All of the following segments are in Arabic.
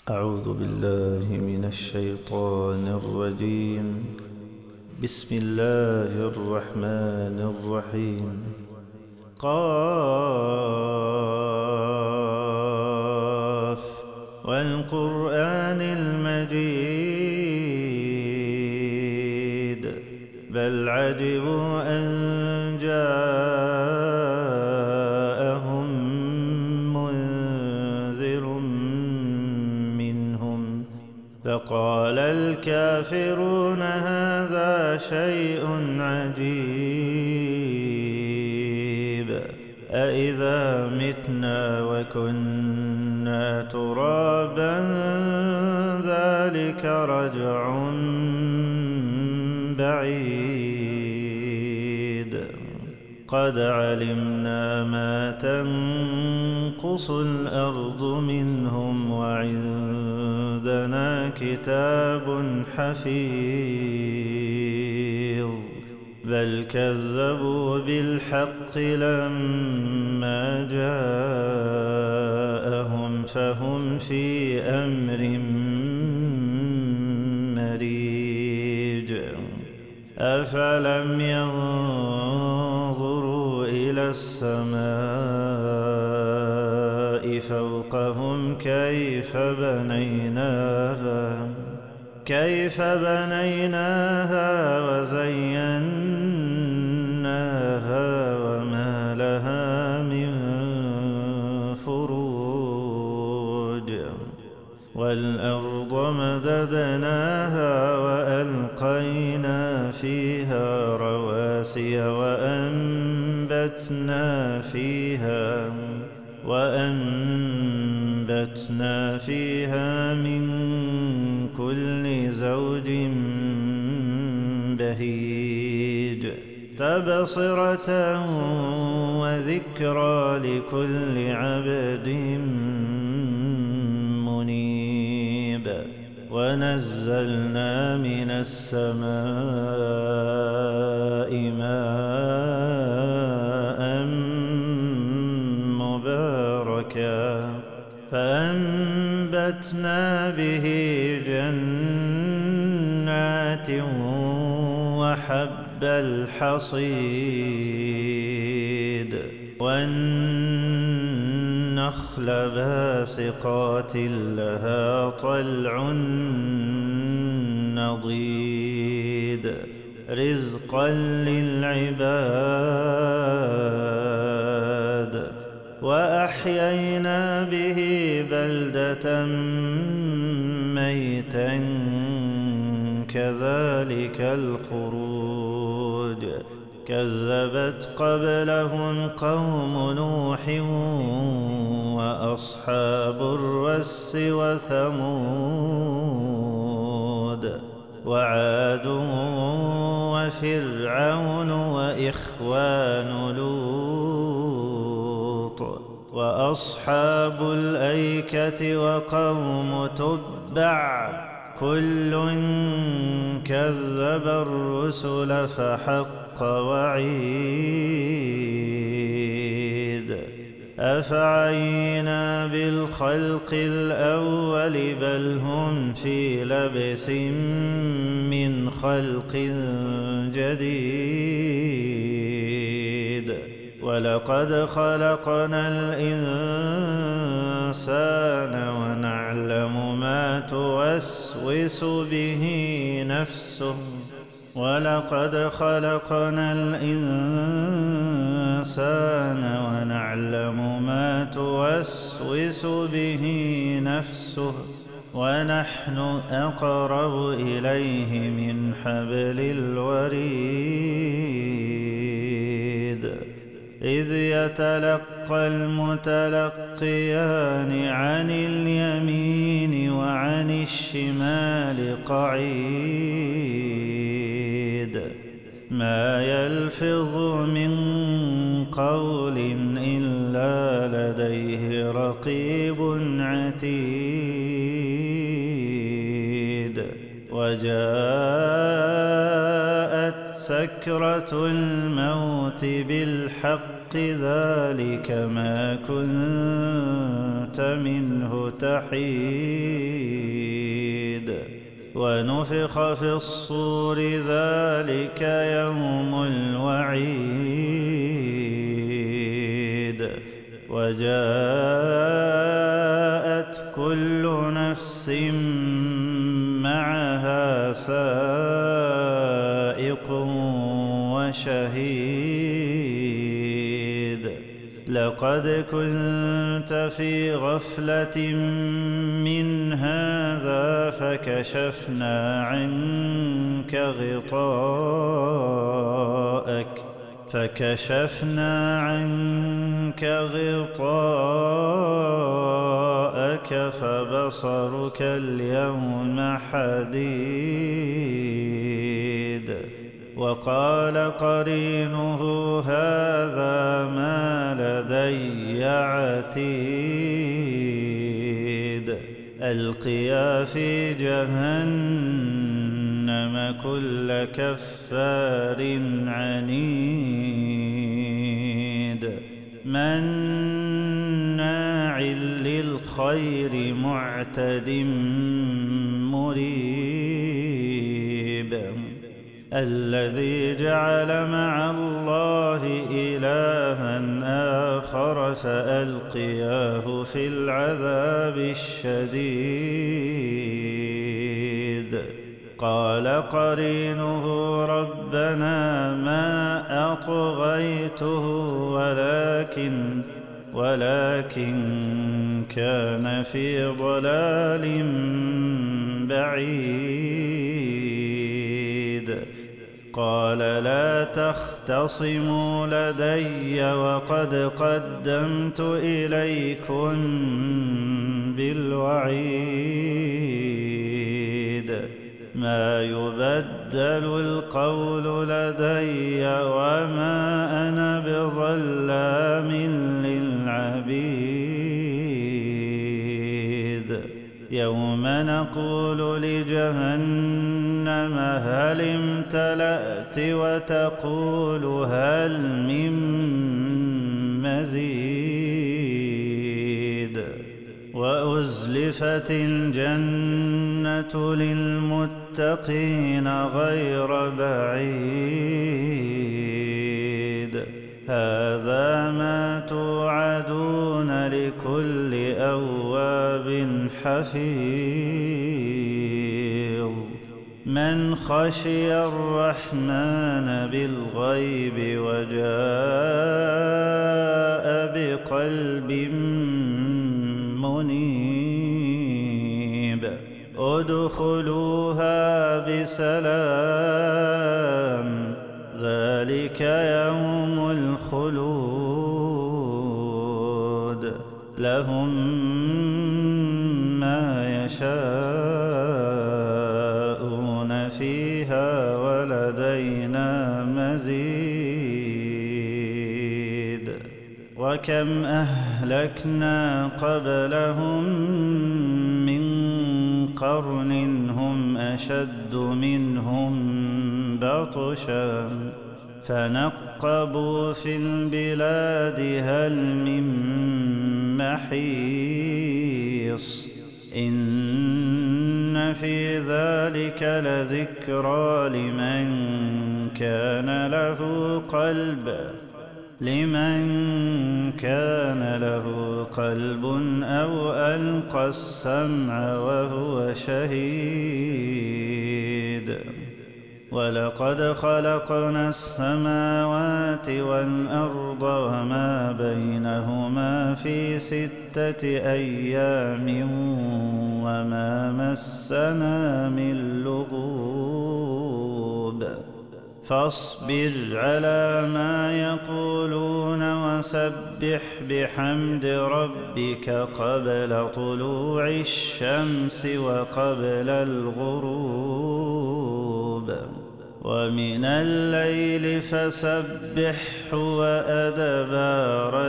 أعوذ بالله من الشيطان الرجيم. بسم الله الرحمن الرحيم. قاف والقرآن المجيد بل عجبوا أن جاءهم منذر منهم فقال الكافرون هذا شيء عجيب أإذا متنا وكنا ترابا ذلك رجع بعيد قد علمنا ما تنقص الأرض منهم وعندنا كتاب حفيظ بل كذبوا بالحق لما جاءهم فهم في أمر مريج أفلم ينظروا إلى السماء فوقهم كيف بنيناها وزيناها وما لها من فروج والأرض مددناها وألقينا فيها رواسي وأنبتنا فيها من كل زوج بهيج تبصرة وذكرى لكل عبد منيب ونزلنا من السماء ماء مباركا فأنبتنا به جنات وحب الحصيد والنخل باسقات لها طلع نضيد رزقا للعباد وأحيينا به بلدة ميتا كذلك الخروج كذبت قبلهم قوم نوح وأصحاب الرس وثمود وعاد وفرعون وإخوان لوط وأصحاب الأيكة وقوم تبع كل كذب الرسل فحق وعيد أفعينا بالخلق الأول بل هم في لبس من خلق جديد ولقد خلقنا الإنسان ونعلم ما توسوس به نفسه ونحن أقرب إليه من حبل الوريد إذ يتلقى المتلقيان عن اليمين وعن الشمال قعيد ما يلفظ من قول إلا لديه رقيب عتيد وجاءت سكرة الموت بالحق ذلك ما كنت منه تحيد ونفخ في الصور ذلك يوم الوعيد وجاءت كل نفس معها سائق وشهيد لقد كنت في غفلة من هذا فكشفنا عنك غطاءك فبصرك اليوم حديد وقال قرينه هذا ما لدي عتيد ألقيا في جهنم كل كفار عنيد مناع للخير معتد مريب الذي جعل مع الله إلها آخر فألقياه في العذاب الشديد قال قرينه ربنا ما أطغيته ولكن كان في ضلال بعيد قال لا تختصموا لدي وقد قدمت إليكم بالوعيد ما يبدل القول لدي وما أنا بظلام للعبيد يوم نقول لجهنم هل امتلأت وتقول هل من مزيد وأزلفت الجنة للمتقين غير بعيد هذا ما توعدون لكل أواب حفيظ من خشي الرحمن بالغيب وجاء بقلب منيب ادخلوها بسلام ذلك يوم الخلود لهم ما يشاءون فيها ولدينا مزيد وكم أهلكنا قبلهم من قرن هم أشد منهم بطشا فنقبوا في البلاد هل من محيص إن في ذلك لذكرى لمن كان له قلب أو ألقى السمع وهو شهيد ولقد خلقنا السماوات والأرض وما بينهما في 6 أيام وما مسنا من لغوب فاصبر على ما يقولون وسبح بحمد ربك قبل طلوع الشمس وقبل الغروب ومن الليل فسبحه وأدبار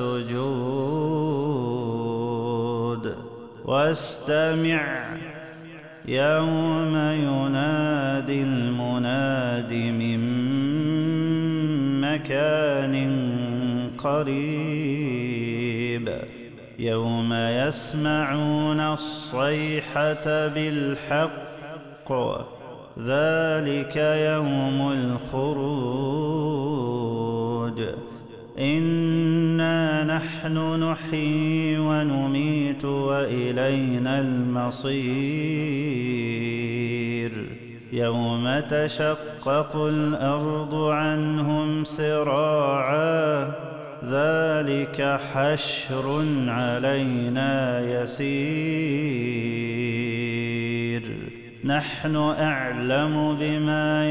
السجود واستمع يوم ينادي المناد من مكان قريب يوم يسمعون الصيحة بالحق ذلك يوم الخروج إنا نحن نحيي ونميت وإلينا المصير يوم تشقق الأرض عنهم سراعا ذلك حشر علينا يسير نحن أعلم بما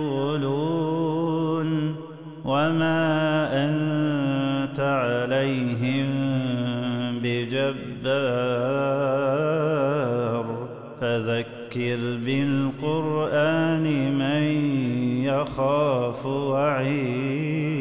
يقولون وما أنت عليهم بجبار فذكر بالقرآن من يخاف وعيد